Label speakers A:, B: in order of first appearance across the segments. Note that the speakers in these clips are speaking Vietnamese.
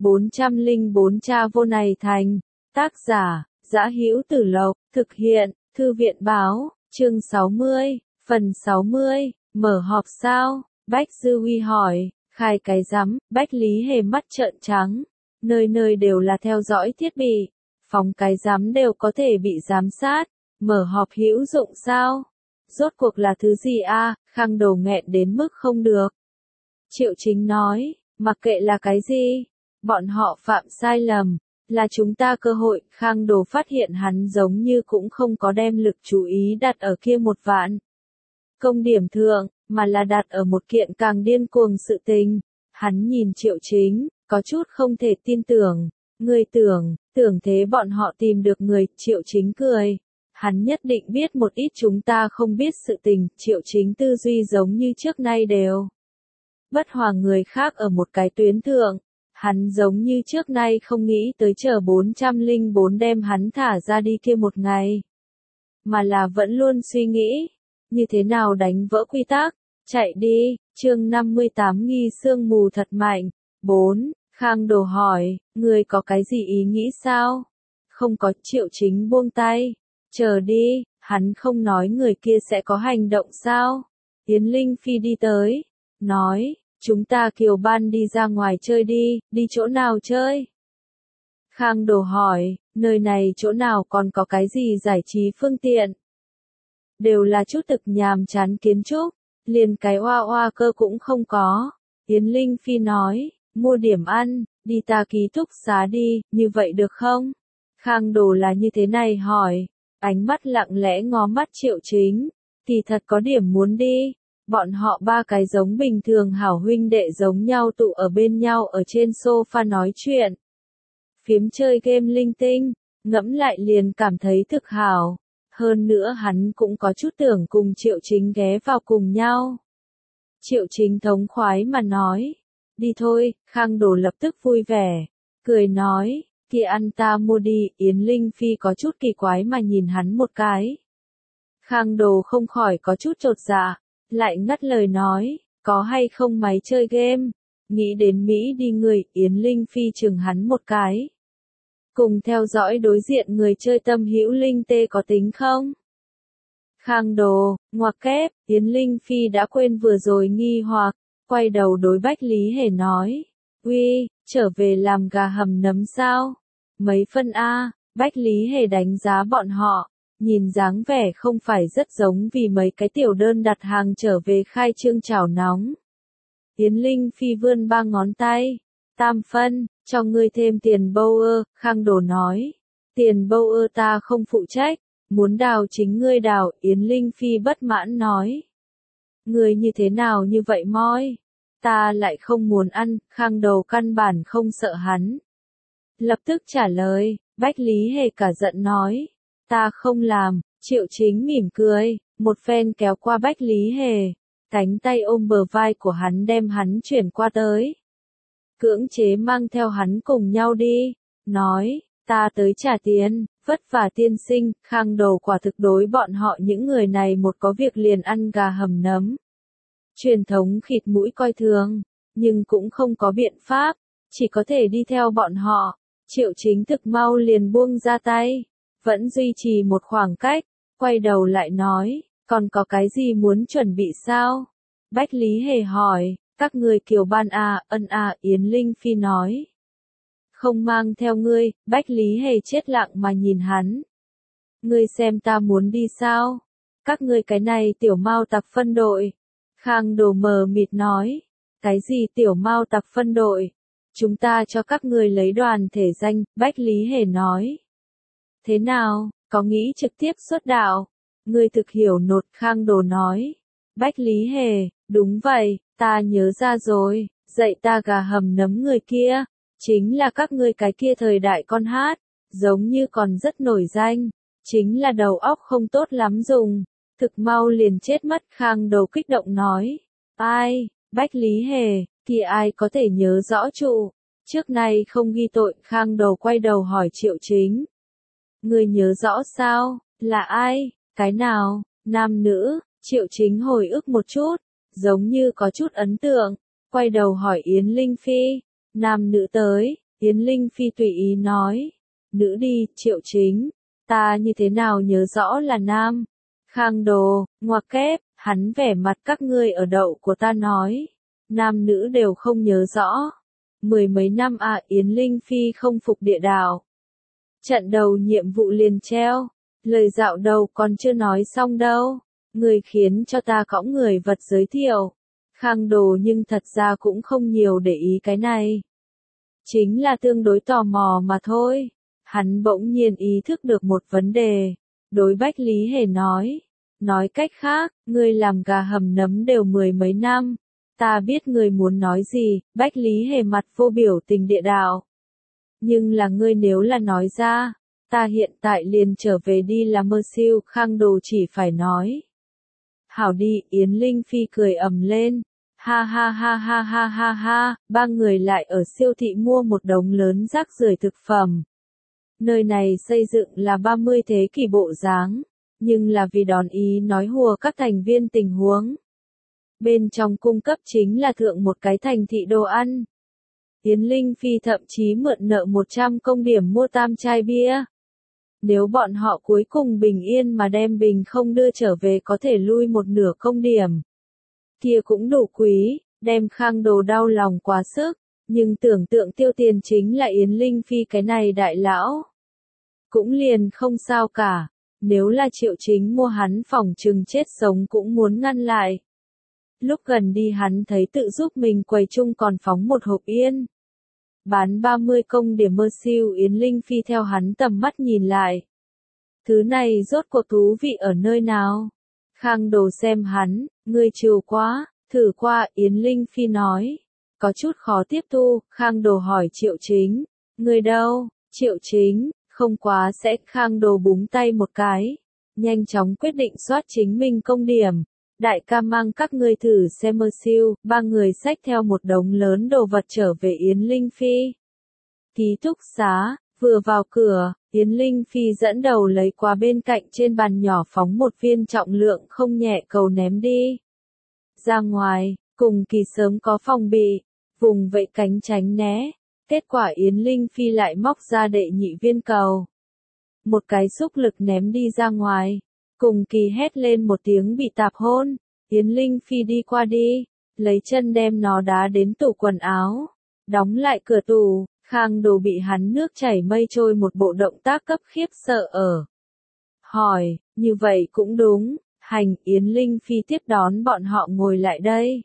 A: 404 Cha vô này thành. Tác giả, Dã Hữu Tử Lộc, thực hiện, Thư viện báo, chương 60, phần 60, mở họp sao? Bách Dư Huy hỏi, khai cái rắm, Bách Lý Hề mắt trợn trắng, nơi nơi đều là theo dõi thiết bị, phóng cái rắm đều có thể bị giám sát, mở họp hữu dụng sao? Rốt cuộc là thứ gì a? Khang Đồ nghẹn đến mức không được. Triệu Chính nói, mặc kệ là cái gì, bọn họ phạm sai lầm, là chúng ta cơ hội. Khang Đồ phát hiện hắn giống như cũng không có đem lực chú ý đặt ở kia một vạn công điểm thượng, mà là đặt ở một kiện càng điên cuồng sự tình. Hắn nhìn Triệu Chính, có chút không thể tin tưởng. Ngươi tưởng thế bọn họ tìm được người. Triệu Chính cười. Hắn nhất định biết một ít chúng ta không biết sự tình. Triệu Chính tư duy giống như trước nay đều bất hòa người khác ở một cái tuyến thượng. Hắn giống như trước nay không nghĩ tới chờ 404 đem hắn thả ra đi kia một ngày. Mà là vẫn luôn suy nghĩ, như thế nào đánh vỡ quy tắc, chạy đi. Chương 58 nghi sương mù thật mạnh. 4. Khang Đồ hỏi, người có cái gì ý nghĩ sao? Không có. Triệu Chính buông tay. Chờ đi, hắn không nói người kia sẽ có hành động sao? Yến Linh Phi đi tới, nói, chúng ta Kiều Ban đi ra ngoài chơi đi chỗ nào chơi? Khang Đồ hỏi, nơi này chỗ nào còn có cái gì giải trí phương tiện? Đều là chút thực nhàm chán kiến trúc, liền cái oa oa cơ cũng không có. Yến Linh Phi nói, mua điểm ăn, đi ta ký túc xá đi, như vậy được không? Khang Đồ là như thế này hỏi, ánh mắt lặng lẽ ngó mắt Triệu Chính, thì thật có điểm muốn đi. Bọn họ ba cái giống bình thường hảo huynh đệ giống nhau tụ ở bên nhau ở trên sofa nói chuyện. Phiếm chơi game linh tinh, ngẫm lại liền cảm thấy thực hảo. Hơn nữa hắn cũng có chút tưởng cùng Triệu Chính ghé vào cùng nhau. Triệu Chính thống khoái mà nói, đi thôi. Khang Đồ lập tức vui vẻ, cười nói, kia ăn ta mua đi. Yến Linh Phi có chút kỳ quái mà nhìn hắn một cái. Khang Đồ không khỏi có chút chột dạ, lại ngắt lời nói, có hay không máy chơi game? Nghĩ đến Mỹ đi người. Yến Linh Phi chừng hắn một cái. Cùng theo dõi đối diện người chơi Tâm Hữu Linh tê có tính không? Khang Đồ, ngoặc kép. Yến Linh Phi đã quên vừa rồi nghi hoặc, quay đầu đối Bách Lý Hề nói, uy, trở về làm gà hầm nấm sao? Mấy phân a? Bách Lý Hề đánh giá bọn họ, nhìn dáng vẻ không phải rất giống vì mấy cái tiểu đơn đặt hàng trở về khai trương chảo nóng. Yến Linh Phi vươn ba ngón tay, tam phân, cho ngươi thêm tiền bâu ơ. Khang Đồ nói, tiền bâu ơ ta không phụ trách, muốn đào chính ngươi đào. Yến Linh Phi bất mãn nói, ngươi như thế nào như vậy moi, ta lại không muốn ăn. Khang Đồ căn bản không sợ hắn, lập tức trả lời. Bách Lý Hề cả giận nói, ta không làm. Triệu Chính mỉm cười, một phen kéo qua Bách Lý Hề, cánh tay ôm bờ vai của hắn đem hắn chuyển qua tới. Cưỡng chế mang theo hắn cùng nhau đi, nói, ta tới trả tiền, vất vả tiên sinh. Khang Đồ quả thực đối bọn họ những người này một có việc liền ăn gà hầm nấm. Truyền thống khịt mũi coi thường, nhưng cũng không có biện pháp, chỉ có thể đi theo bọn họ. Triệu Chính thực mau liền buông ra tay, vẫn duy trì một khoảng cách, quay đầu lại nói, còn có cái gì muốn chuẩn bị sao? Bách Lý Hề hỏi, các người Kiều Ban à, ân à. Yến Linh Phi nói, không mang theo ngươi. Bách Lý Hề chết lặng mà nhìn hắn. Ngươi xem ta muốn đi sao? Các ngươi cái này tiểu mao tặc phân đội. Khang Đồ mờ mịt nói, cái gì tiểu mao tặc phân đội? Chúng ta cho các ngươi lấy đoàn thể danh. Bách Lý Hề nói, thế nào, có nghĩ trực tiếp xuất đạo? Ngươi thực hiểu nột. Khang Đồ nói, Bách Lý Hề, đúng vậy, ta nhớ ra rồi, dạy ta gà hầm nấm người kia, chính là các ngươi cái kia thời đại con hát, giống như còn rất nổi danh, chính là đầu óc không tốt lắm dùng, thực mau liền chết mất. Khang Đồ kích động nói, ai? Bách Lý Hề, kia ai có thể nhớ rõ trụ, trước nay không ghi tội. Khang Đồ quay đầu hỏi Triệu Chính, ngươi nhớ rõ sao, là ai, cái nào, nam nữ? Triệu Chính hồi ức một chút, giống như có chút ấn tượng, quay đầu hỏi Yến Linh Phi, nam nữ tới. Yến Linh Phi tùy ý nói. Nữ đi, Triệu Chính. Ta như thế nào nhớ rõ là nam. Khang Đồ, ngoặc kép, hắn vẻ mặt các ngươi ở đậu của ta nói. Nam nữ đều không nhớ rõ. Mười mấy năm à, Yến Linh Phi không phục địa đạo. Trận đầu nhiệm vụ liền treo. Lời dạo đầu còn chưa nói xong đâu. Người khiến cho ta cõng người vật giới thiệu. Khang Đồ nhưng thật ra cũng không nhiều để ý cái này. Chính là tương đối tò mò mà thôi. Hắn bỗng nhiên ý thức được một vấn đề. Đối Bách Lý Hề nói. Nói cách khác, ngươi làm gà hầm nấm đều mười mấy năm. Ta biết ngươi muốn nói gì, Bách Lý Hề mặt vô biểu tình địa đạo. Nhưng là ngươi nếu là nói ra, ta hiện tại liền trở về đi làm mơ siêu, Khang Đồ chỉ phải nói. Hảo đi, Yến Linh Phi cười ầm lên. Ha ha ha ha ha ha ha, ba người lại ở siêu thị mua một đống lớn rác rưởi thực phẩm. Nơi này xây dựng là 30 thế kỷ bộ dáng, nhưng là vì đón ý nói hùa các thành viên tình huống. Bên trong cung cấp chính là thượng một cái thành thị đồ ăn. Yến Linh Phi thậm chí mượn nợ 100 công điểm mua tam chai bia. Nếu bọn họ cuối cùng bình yên mà đem bình không đưa trở về có thể lui một nửa công điểm. Kia cũng đủ quý, đem Khang Đồ đau lòng quá sức, nhưng tưởng tượng tiêu tiền chính là Yến Linh Phi cái này đại lão. Cũng liền không sao cả, nếu là Triệu Chính mua hắn phỏng chừng chết sống cũng muốn ngăn lại. Lúc gần đi hắn thấy tự giúp mình quầy chung còn phóng một hộp yên. Bán 30 công điểm mơ siêu, Yến Linh Phi theo hắn tầm mắt nhìn lại. Thứ này rốt cuộc thú vị ở nơi nào? Khang Đồ xem hắn, ngươi chiều quá, thử qua, Yến Linh Phi nói. Có chút khó tiếp thu, Khang Đồ hỏi Triệu Chính. Ngươi đâu? Triệu Chính, không quá sẽ, Khang Đồ búng tay một cái. Nhanh chóng quyết định soát chính mình công điểm. Đại ca mang các ngươi thử xem mơ siêu, ba người xách theo một đống lớn đồ vật trở về Yến Linh Phi. Ký túc xá, vừa vào cửa, Yến Linh Phi dẫn đầu lấy qua bên cạnh trên bàn nhỏ phóng một viên trọng lượng không nhẹ cầu ném đi. Ra ngoài, cùng Kỳ sớm có phòng bị, vùng vẫy cánh tránh né, kết quả Yến Linh Phi lại móc ra đệ nhị viên cầu. Một cái xúc lực ném đi ra ngoài. Cùng Kỳ hét lên một tiếng bị tạp hôn, Yến Linh Phi đi qua đi, lấy chân đem nó đá đến tủ quần áo, đóng lại cửa tủ, Khang Đồ bị hắn nước chảy mây trôi một bộ động tác cấp khiếp sợ ở. Hỏi, như vậy cũng đúng, hành, Yến Linh Phi tiếp đón bọn họ ngồi lại đây.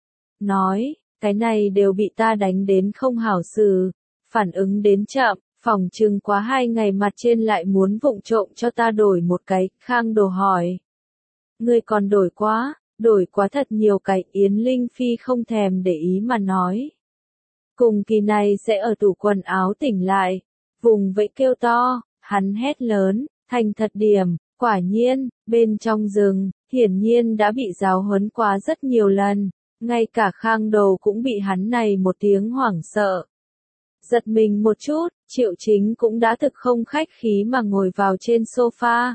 A: Nói, cái này đều bị ta đánh đến không hảo xử, phản ứng đến chậm. Phòng chừng quá 2 ngày mặt trên lại muốn vụng trộm cho ta đổi một cái, Khang Đồ hỏi. Ngươi còn đổi quá thật nhiều cái, Yến Linh Phi không thèm để ý mà nói. Cùng Kỳ này sẽ ở tủ quần áo tỉnh lại, vùng vẫy kêu to, hắn hét lớn, thành thật điểm, quả nhiên, bên trong rừng, hiển nhiên đã bị giáo huấn quá rất nhiều lần, ngay cả Khang Đồ cũng bị hắn này một tiếng hoảng sợ. Giật mình một chút, Triệu Chính cũng đã thực không khách khí mà ngồi vào trên sofa.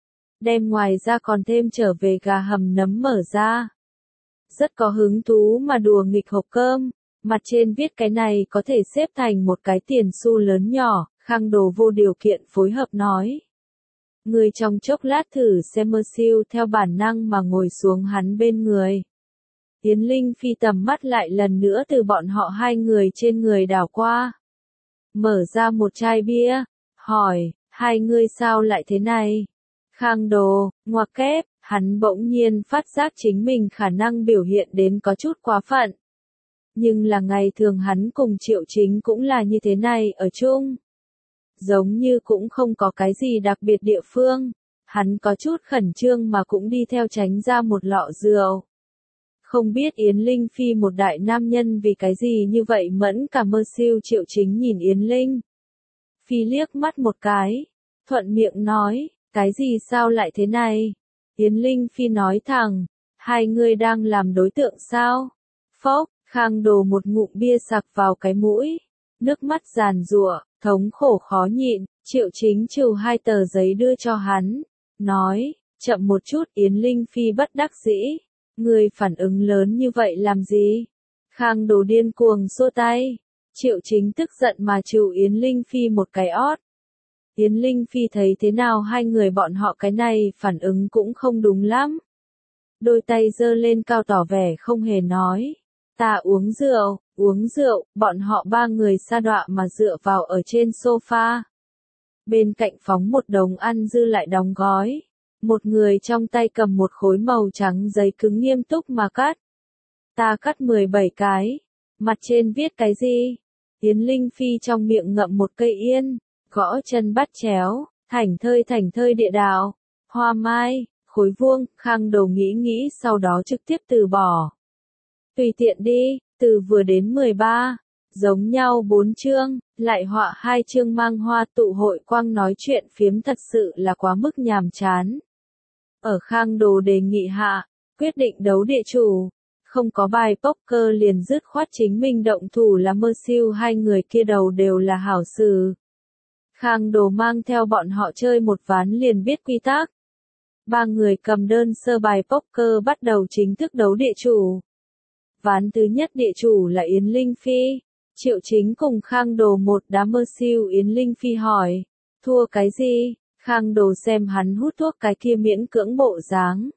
A: Đem ngoài ra còn thêm trở về gà hầm nấm mở ra. Rất có hứng thú mà đùa nghịch hộp cơm, mặt trên viết cái này có thể xếp thành một cái tiền xu lớn nhỏ, Khang Đồ vô điều kiện phối hợp nói. Người trong chốc lát thử xem mơ siêu theo bản năng mà ngồi xuống hắn bên người. Yến Linh Phi tầm mắt lại lần nữa từ bọn họ hai người trên người đảo qua. Mở ra một chai bia, hỏi, hai ngươi sao lại thế này? Khang Đồ, ngoặc kép, hắn bỗng nhiên phát giác chính mình khả năng biểu hiện đến có chút quá phận. Nhưng là ngày thường hắn cùng Triệu Chính cũng là như thế này ở chung. Giống như cũng không có cái gì đặc biệt địa phương, hắn có chút khẩn trương mà cũng đi theo tránh ra một lọ rượu. Không biết Yến Linh Phi một đại nam nhân vì cái gì như vậy mẫn cả mơ siêu. Triệu Chính nhìn Yến Linh Phi liếc mắt một cái, thuận miệng nói, cái gì sao lại thế này? Yến Linh Phi nói thẳng, hai người đang làm đối tượng sao? Phốc, Khang Đồ một ngụm bia sặc vào cái mũi, nước mắt giàn giụa, thống khổ khó nhịn. Triệu Chính trừ 2 tờ giấy đưa cho hắn, nói, chậm một chút. Yến Linh Phi bất đắc dĩ. Người phản ứng lớn như vậy làm gì? Khang Đồ điên cuồng xua tay. Triệu Chính tức giận mà chịu Yến Linh Phi một cái ót. Yến Linh Phi thấy thế nào hai người bọn họ cái này phản ứng cũng không đúng lắm. Đôi tay giơ lên cao tỏ vẻ không hề nói. Ta uống rượu, bọn họ ba người sa đọa mà dựa vào ở trên sofa. Bên cạnh phóng một đống ăn dư lại đóng gói. Một người trong tay cầm một khối màu trắng giấy cứng nghiêm túc mà cắt. Ta cắt 17 cái. Mặt trên viết cái gì? Yến Linh Phi trong miệng ngậm một cây yên, gõ chân bắt chéo, thảnh thơi địa đạo. Hoa mai, khối vuông, Khang Đồ nghĩ sau đó trực tiếp từ bỏ. Tùy tiện đi, từ vừa đến 13, giống nhau 4 chương, lại họa 2 chương mang hoa tụ hội quang nói chuyện phiếm thật sự là quá mức nhàm chán. Ở Khang Đồ đề nghị hạ, quyết định đấu địa chủ. Không có bài poker liền dứt khoát chính mình động thủ là mơ siêu, hai người kia đầu đều là hảo xử. Khang Đồ mang theo bọn họ chơi một ván liền biết quy tắc. Ba người cầm đơn sơ bài poker bắt đầu chính thức đấu địa chủ. Ván thứ nhất địa chủ là Yến Linh Phi. Triệu Chính cùng Khang Đồ một đá mơ siêu. Yến Linh Phi hỏi, thua cái gì? Khang Đồ xem hắn hút thuốc cái kia miễn cưỡng bộ dáng.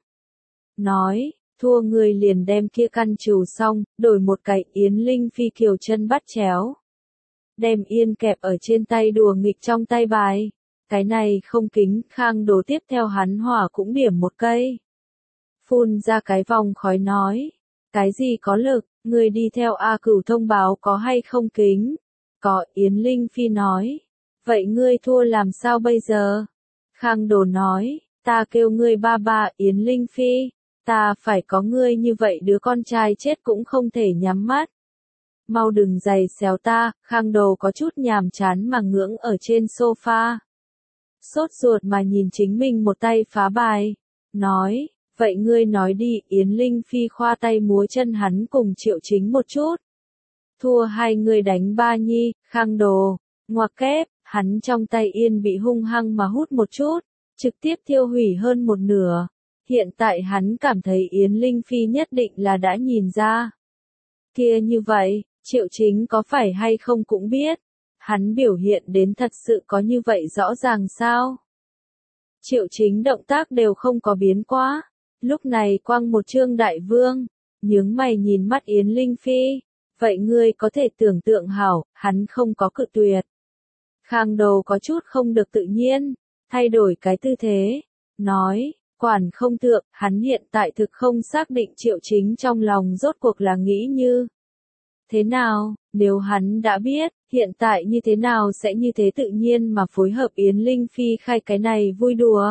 A: Nói, thua người liền đem kia căn trù xong, đổi một cái. Yến Linh Phi kiều chân bắt chéo. Đem yên kẹp ở trên tay đùa nghịch trong tay bài. Cái này không kính, Khang Đồ tiếp theo hắn hỏa cũng điểm một cây. Phun ra cái vòng khói nói. Cái gì có lực, người đi theo A Cửu thông báo có hay không kính? Có, Yến Linh Phi nói. Vậy ngươi thua làm sao bây giờ? Khang Đồ nói, ta kêu ngươi ba ba. Yến Linh Phi, ta phải có ngươi như vậy đứa con trai chết cũng không thể nhắm mắt. Mau đừng giày xéo ta. Khang Đồ có chút nhàm chán mà ngưỡng ở trên sofa. Sốt ruột mà nhìn chính mình một tay phá bài. Nói, vậy ngươi nói đi. Yến Linh Phi khoa tay múa chân hắn cùng Triệu Chính một chút. Thua hai người đánh ba nhi. Khang Đồ, ngoặc kép, hắn trong tay yên bị hung hăng mà hút một chút, trực tiếp thiêu hủy hơn một nửa. Hiện tại hắn cảm thấy Yến Linh Phi nhất định là đã nhìn ra. Kia như vậy, Triệu Chính có phải hay không cũng biết. Hắn biểu hiện đến thật sự có như vậy rõ ràng sao? Triệu Chính động tác đều không có biến quá. Lúc này quang một trương đại vương, nhướng mày nhìn mắt Yến Linh Phi. Vậy ngươi có thể tưởng tượng hảo, hắn không có cự tuyệt. Khang Đồ có chút không được tự nhiên, thay đổi cái tư thế. Nói, quản không thượng, hắn hiện tại thực không xác định Triệu Chính trong lòng rốt cuộc là nghĩ như thế nào, nếu hắn đã biết, hiện tại như thế nào sẽ như thế tự nhiên mà phối hợp Yến Linh Phi khai cái này vui đùa.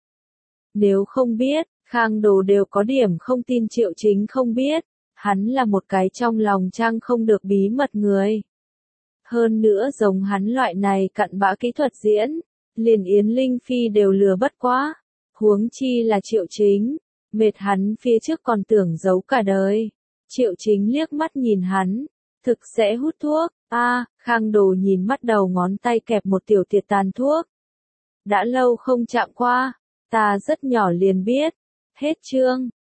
A: Nếu không biết, Khang Đồ đều có điểm không tin Triệu Chính không biết, hắn là một cái trong lòng trang không được bí mật người. Hơn nữa giống hắn loại này cặn bã kỹ thuật diễn, liền Yến Linh Phi đều lừa bất quá, huống chi là Triệu Chính, mệt hắn phía trước còn tưởng giấu cả đời. Triệu Chính liếc mắt nhìn hắn, thực sẽ hút thuốc. Khang Đồ nhìn mắt đầu ngón tay kẹp một tiểu tiệt tàn thuốc. Đã lâu không chạm qua, ta rất nhỏ liền biết. Hết chương.